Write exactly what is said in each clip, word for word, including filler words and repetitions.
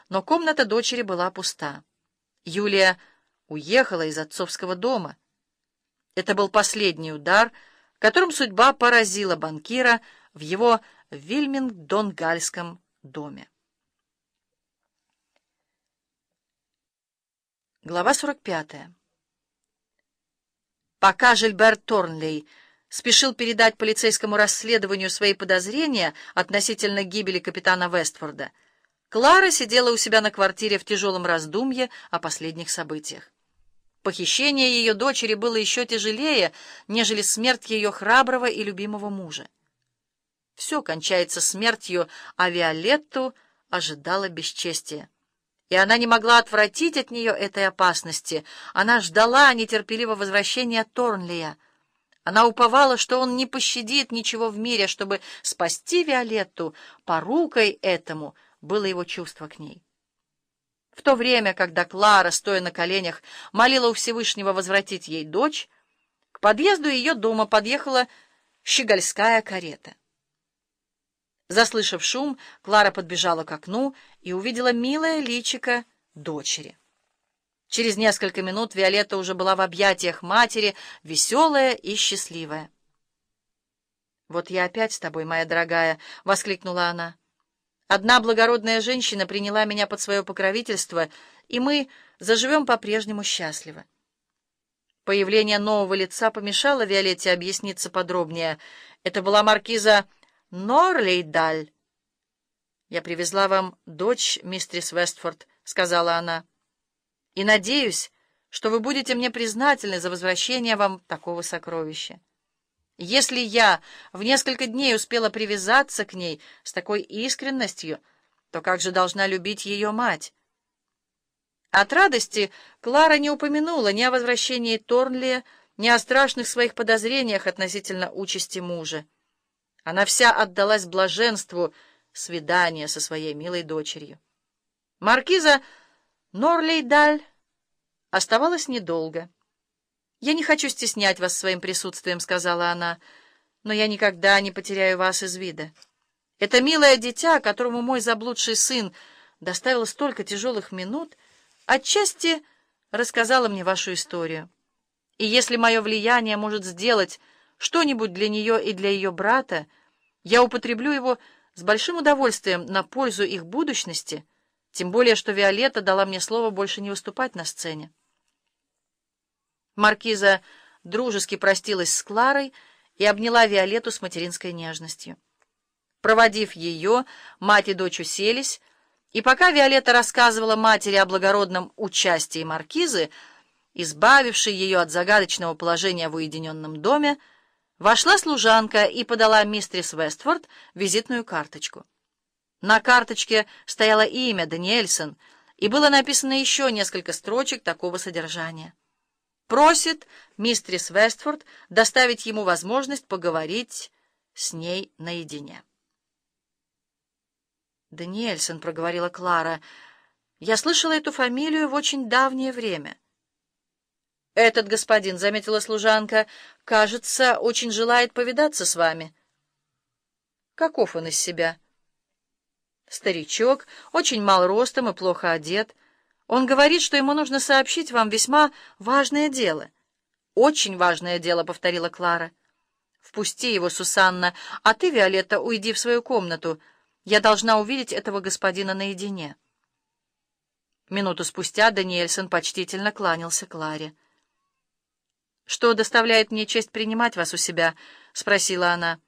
но комната дочери была пуста. Юлия уехала из отцовского дома. Это был последний удар, которым судьба поразила банкира в его вильмингдон-гальском доме. Глава сорок пятая. Пока Жильбер Торнлей спешил передать полицейскому расследованию свои подозрения относительно гибели капитана Вестфорда, Клара сидела у себя на квартире в тяжелом раздумье о последних событиях. Похищение ее дочери было еще тяжелее, нежели смерть ее храброго и любимого мужа. Все кончается смертью, а Виолетту ожидало бесчестие. И она не могла отвратить от нее этой опасности. Она ждала нетерпеливо возвращения Торнлия. Она уповала, что он не пощадит ничего в мире, чтобы спасти Виолетту. Порукой этому было его чувство к ней. В то время, когда Клара, стоя на коленях, молила у Всевышнего возвратить ей дочь, к подъезду ее дома подъехала щегольская карета. Заслышав шум, Клара подбежала к окну и увидела милое личико дочери. Через несколько минут Виолетта уже была в объятиях матери, веселая и счастливая. «Вот я опять с тобой, моя дорогая!» — воскликнула она. «Одна благородная женщина приняла меня под свое покровительство, и мы заживем по-прежнему счастливо». Появление нового лица помешало Виолетте объясниться подробнее. Это была маркиза Норлейдаль. «Я привезла вам дочь, мистерис Вестфорд», — сказала она, — «и надеюсь, что вы будете мне признательны за возвращение вам такого сокровища. Если я в несколько дней успела привязаться к ней с такой искренностью, то как же должна любить ее мать?» От радости Клара не упомянула ни о возвращении Торнлия, ни о страшных своих подозрениях относительно участи мужа. Она вся отдалась блаженству свидания со своей милой дочерью. Маркиза Норлейдаль оставалась недолго. «Я не хочу стеснять вас своим присутствием», — сказала она, — «но я никогда не потеряю вас из вида. Это милое дитя, которому мой заблудший сын доставил столько тяжелых минут, отчасти рассказала мне вашу историю. И если мое влияние может сделать что-нибудь для нее и для ее брата, я употреблю его с большим удовольствием на пользу их будущности, тем более что Виолетта дала мне слово больше не выступать на сцене». Маркиза дружески простилась с Кларой и обняла Виолетту с материнской нежностью. Проводив ее, мать и дочь уселись, и пока Виолетта рассказывала матери о благородном участии маркизы, избавившей ее от загадочного положения в уединенном доме, вошла служанка и подала мистерис Вестфорд визитную карточку. На карточке стояло имя Даниэльсон, и было написано еще несколько строчек такого содержания. Просит мистерис Вестфорд доставить ему возможность поговорить с ней наедине. «Даниэльсон», — проговорила Клара, — «я слышала эту фамилию в очень давнее время». «Этот господин, — заметила служанка, — кажется, очень желает повидаться с вами». «Каков он из себя?» «Старичок, очень мал ростом и плохо одет. Он говорит, что ему нужно сообщить вам весьма важное дело». «Очень важное дело», — повторила Клара. «Впусти его, Сусанна, а ты, Виолетта, уйди в свою комнату. Я должна увидеть этого господина наедине». Минуту спустя Даниэльсон почтительно кланялся Кларе. «Что доставляет мне честь принимать вас у себя?» — спросила она.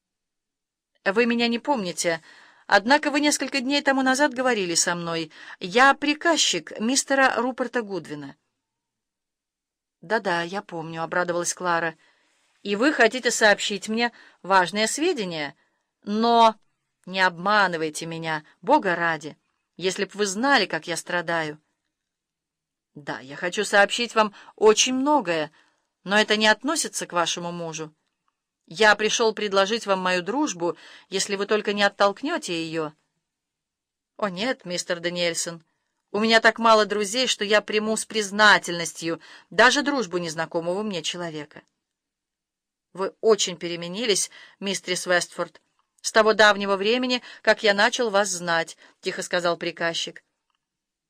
«Вы меня не помните, однако вы несколько дней тому назад говорили со мной. Я приказчик мистера Руперта Гудвина». «Да-да, я помню», — обрадовалась Клара. «И вы хотите сообщить мне важные сведения? Но не обманывайте меня, Бога ради, если б вы знали, как я страдаю». «Да, я хочу сообщить вам очень многое, но это не относится к вашему мужу. Я пришел предложить вам мою дружбу, если вы только не оттолкнете ее». «О нет, мистер Даниэльсон, у меня так мало друзей, что я приму с признательностью даже дружбу незнакомого мне человека». «Вы очень переменились, мистерис Вестфорд, с того давнего времени, как я начал вас знать», — тихо сказал приказчик.